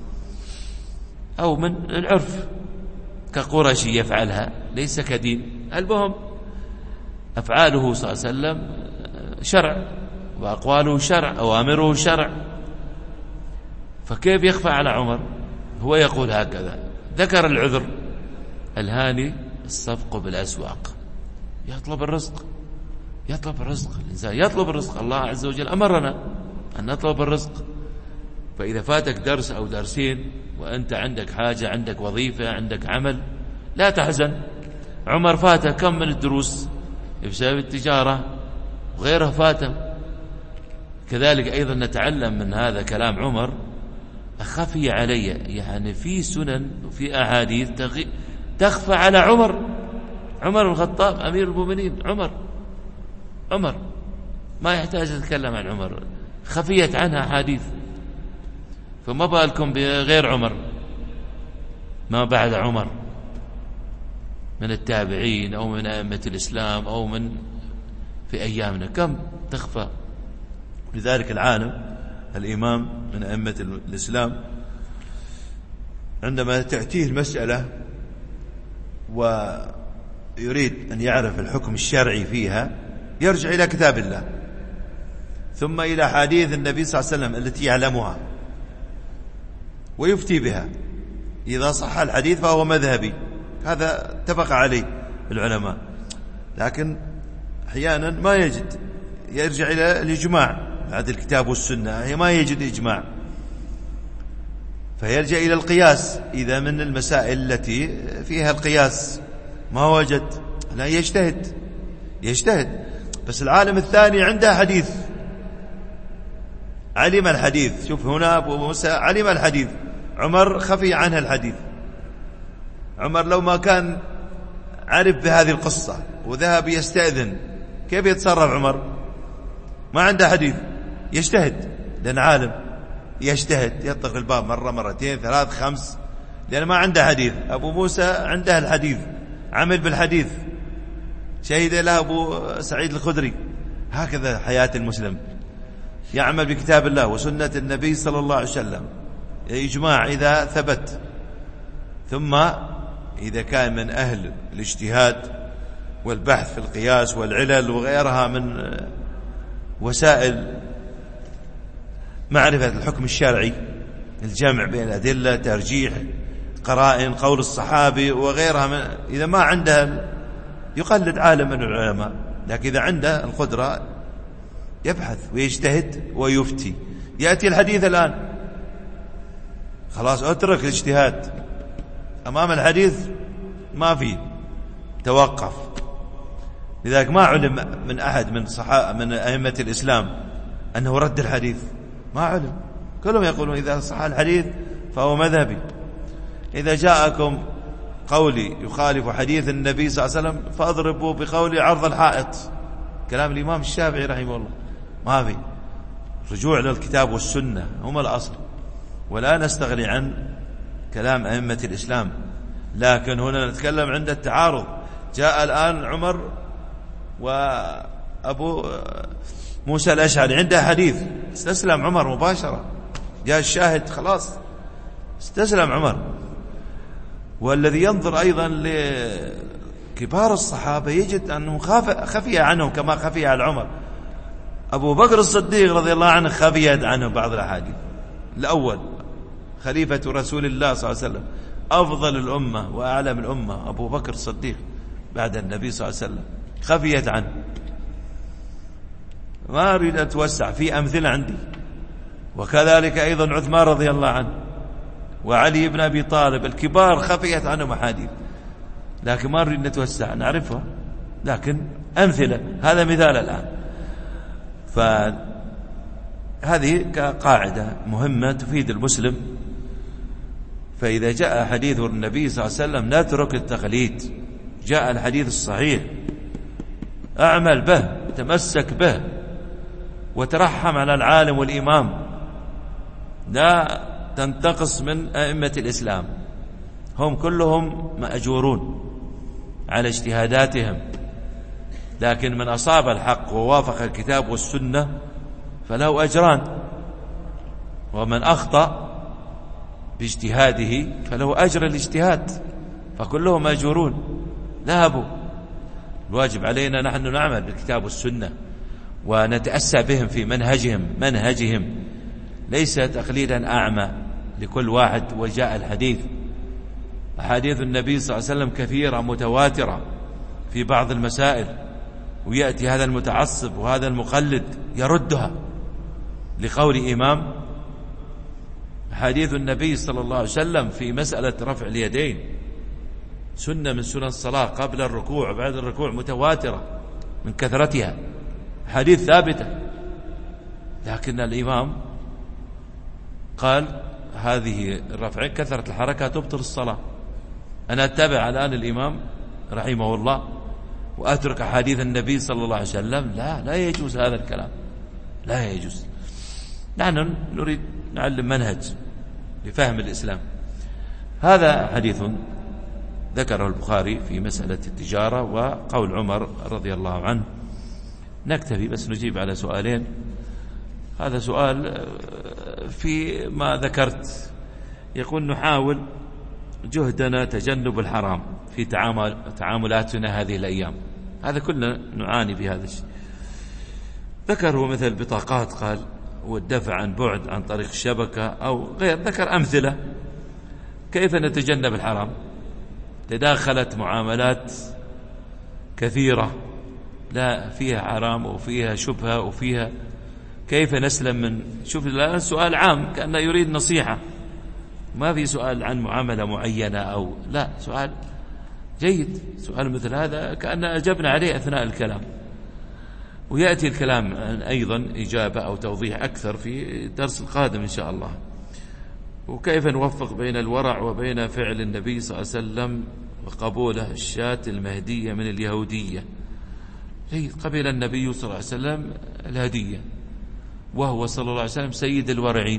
أو من العرف كقرشي يفعلها، ليس كدين. المهم أفعاله صلى الله عليه وسلم شرع، وأقواله شرع، أوامره شرع، فكيف يخفى على عمر؟ هو يقول هكذا. ذكر العذر الهاني الصفق بالأسواق، يطلب الرزق، يطلب الرزق. الإنسان يطلب الرزق، الله عز وجل أمرنا أن نطلب الرزق. فإذا فاتك درس أو درسين وأنت عندك حاجة، عندك وظيفة، عندك عمل، لا تحزن، عمر فاته كم من الدروس بسبب التجارة وغيره فاته. كذلك أيضا نتعلم من هذا كلام عمر خفي علي، يعني في سنن وفي أحاديث تخفى على عمر. عمر بن الخطاب أمير المؤمنين، عمر عمر ما يحتاج أتكلم عن عمر، خفيت عنها أحاديث، فما بالكم بغير عمر ما بعد عمر من التابعين أو من أئمة الإسلام أو من في أيامنا، كم تخفى. لذلك العالم الإمام من أئمة الإسلام عندما تأتيه المسألة ويريد أن يعرف الحكم الشرعي فيها يرجع إلى كتاب الله ثم إلى حديث النبي صلى الله عليه وسلم التي يعلمها ويفتي بها. إذا صح الحديث فهو مذهبي، هذا اتفق عليه العلماء، لكن أحيانا ما يجد، يرجع إلى الإجماع بعد الكتاب والسنة، ما يجد إجماع فيرجع إلى القياس. إذا من المسائل التي فيها القياس ما وجد، لا يجتهد يجتهد بس العالم الثاني عنده حديث، علم الحديث. شوف هنا أبو موسى علم الحديث، عمر خفي عنه الحديث. عمر لو ما كان عرف بهذه القصة وذهب يستأذن كيف يتصرف عمر؟ ما عنده حديث، يجتهد لأن عالم، يجتهد يطرق الباب مرة مرتين ثلاث خمس لأن ما عنده حديث. أبو موسى عنده الحديث، عمل بالحديث، شهد له أبو سعيد الخدري. هكذا حياة المسلم، يعمل بكتاب الله وسنة النبي صلى الله عليه وسلم، إجماع إذا ثبت، ثم إذا كان من أهل الاجتهاد والبحث في القياس والعلل وغيرها من وسائل معرفة الحكم الشرعي، الجمع بين الأدلة، ترجيح قرائن، قول الصحابي وغيرها من، إذا ما عنده يقلد عالم من العلماء، لكن إذا عنده القدرة يبحث ويجتهد ويفتي. يأتي الحديث الآن خلاص اترك الاجتهاد أمام الحديث، ما في، توقف. لذلك ما علم من أحد من صحابة من أئمة الإسلام أنه رد الحديث، ما علم، كلهم يقولون إذا صح الحديث فهو مذهبي. إذا جاءكم قولي يخالف حديث النبي صلى الله عليه وسلم فاضربوا بقولي عرض الحائط، كلام الإمام الشافعي رحمه الله. ما في، رجوع للكتاب والسنة هم الأصل، ولا نستغني عن كلام أئمة الإسلام. لكن هنا نتكلم عند التعارض. جاء الآن عمر وأبو موسى الأشعري عنده حديث، استسلم عمر مباشرة، جاء الشاهد خلاص استسلم عمر. والذي ينظر أيضا لكبار الصحابة يجد أنه خفي عنهم كما خفي على عمر. أبو بكر الصديق رضي الله عنه خفيت عنه بعض الأحاديث، الأول خليفة رسول الله صلى الله عليه وسلم، أفضل الأمة وأعلم الأمة أبو بكر الصديق بعد النبي صلى الله عليه وسلم، خفيت عنه. ما أريد أن أتوسع في أمثلة عندي. وكذلك أيضا عثمان رضي الله عنه وعلي بن أبي طالب، الكبار خفيت عنهم أحاديث، لكن ما أريد نتوسع نعرفها، لكن أمثلة. هذا مثال الآن. فهذه كقاعدة مهمة تفيد المسلم. فإذا جاء حديث النبي صلى الله عليه وسلم نترك التقليد، جاء الحديث الصحيح أعمل به، تمسك به، وترحم على العالم والإمام، لا تنتقص من أئمة الإسلام، هم كلهم مأجورون على اجتهاداتهم، لكن من أصاب الحق ووافق الكتاب والسنة فله أجران، ومن أخطأ باجتهاده فله أجر الاجتهاد، فكلهم مأجورون. ذهبوا، الواجب علينا نحن نعمل بالكتاب والسنة ونتأسى بهم في منهجهم منهجهم ليس تقليدا أعمى لكل واحد. وجاء الحديث، أحاديث النبي صلى الله عليه وسلم كثيرة متواترة في بعض المسائل، ويأتي هذا المتعصب وهذا المقلد يردها لقول إمام. حديث النبي صلى الله عليه وسلم في مسألة رفع اليدين سنة من سنن الصلاة قبل الركوع وبعد الركوع متواترة من كثرتها، حديث ثابتة، لكن الإمام قال هذه الرفعين كثرة الحركة تبطل الصلاة. أنا أتبع الآن الإمام رحمه الله وأترك حديث النبي صلى الله عليه وسلم؟ لا لا يجوز هذا الكلام، لا يجوز. نحن نريد نعلم منهج لفهم الإسلام. هذا حديث ذكره البخاري في مسألة التجارة وقول عمر رضي الله عنه. نكتفي بس نجيب على سؤالين. هذا سؤال في ما ذكرت، يقول نحاول جهدنا تجنب الحرام في تعامل تعاملاتنا هذه الأيام. هذا كلنا نعاني بهذا الشيء. ذكروا مثل بطاقات، قال والدفع عن بعد عن طريق الشبكة أو غير، ذكر أمثلة كيف نتجنب الحرام. تداخلت معاملات كثيرة لا فيها حرام وفيها شبهة وفيها، كيف نسلم من، شوف الآن سؤال عام كأنه يريد نصيحة، ما في سؤال عن معاملة معينة أو لا، سؤال جيد. سؤال مثل هذا كأن أجبنا عليه أثناء الكلام، ويأتي الكلام أيضا إجابة أو توضيح أكثر في الدرس القادم إن شاء الله. وكيف نوفق بين الورع وبين فعل النبي صلى الله عليه وسلم وقبوله الشاة المهدية من اليهودية. قبل النبي صلى الله عليه وسلم الهدية وهو صلى الله عليه وسلم سيد الورعين.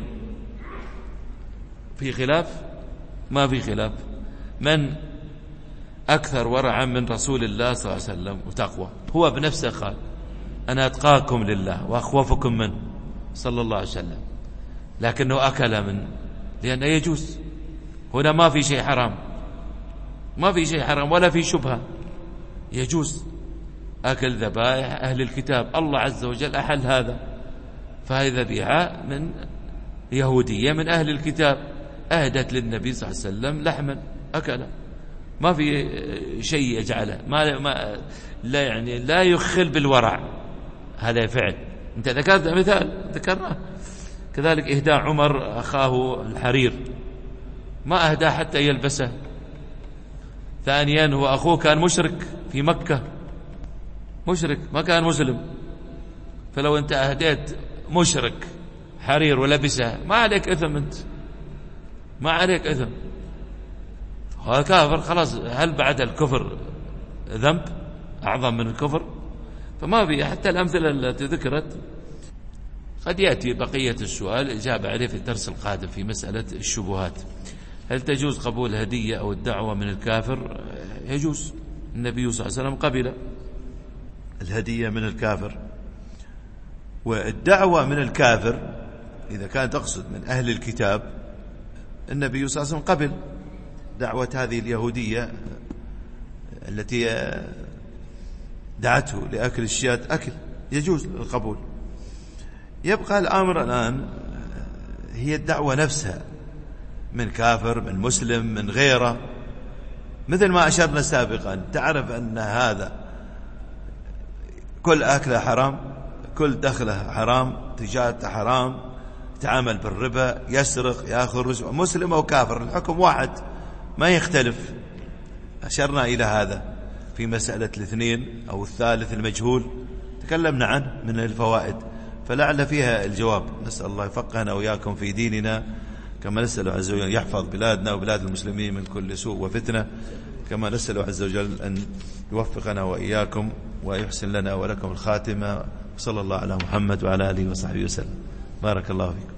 في خلاف؟ ما في خلاف. من أكثر ورعا من رسول الله صلى الله عليه وسلم وتقوى؟ هو بنفسه قال أنا أتقاكم لله وأخوفكم منه صلى الله عليه وسلم، لكنه أكل من، لأنه يجوز. هنا ما في شيء حرام، ما في شيء حرام ولا في شبهة، يجوز أكل ذبائح أهل الكتاب. الله عز وجل أحل هذا، فهذه ذبيحة من يهودية من أهل الكتاب أهدت للنبي صلى الله عليه وسلم لحما أكله، ما في شيء يجعله، ما, ما لا يعني لا يخل بالورع. هذا فعل. أنت ذكرت مثال ذكرناه. كذلك إهداء عمر أخاه الحرير، ما أهداه حتى يلبسه. ثانيا هو أخوه كان مشرك في مكة، مشرك ما كان مسلم، فلو أنت أهديت مشرك حرير ولبسه ما عليك إثم، أنت ما عليك إثم. هذا كافر خلاص. هل بعد الكفر ذنب أعظم من الكفر؟ فما في. حتى الأمثلة التي ذكرت قد يأتي بقية السؤال إجابة عليه في الدرس القادم في مسألة الشبهات. هل تجوز قبول هدية أو الدعوة من الكافر؟ يجوز. النبي صلى الله عليه وسلم قبل الهدية من الكافر. والدعوة من الكافر إذا كانت تقصد من أهل الكتاب، النبي صلى الله عليه وسلم قبل دعوة هذه اليهودية التي دعته لأكل الشاة، أكل يجوز القبول. يبقى الأمر الآن هي الدعوة نفسها من كافر من مسلم من غيره. مثل ما أشرنا سابقا، تعرف أن هذا كل أكله حرام، كل دخله حرام، تجارته حرام، يتعامل بالربا، يسرق، يأخذ رشوة، مسلم أو كافر الحكم واحد ما يختلف. أشرنا إلى هذا في مسألة الاثنين أو الثالث المجهول، تكلمنا عنه من الفوائد، فلعل فيها الجواب. نسأل الله يفقهنا وإياكم في ديننا، كما نسأل عز وجل يحفظ بلادنا وبلاد المسلمين من كل سوء وفتنة، كما نسأل عز وجل أن يوفقنا وإياكم ويحسن لنا ولكم الخاتمة. صلى الله على محمد وعلى آله وصحبه وسلم. بارك الله فيكم.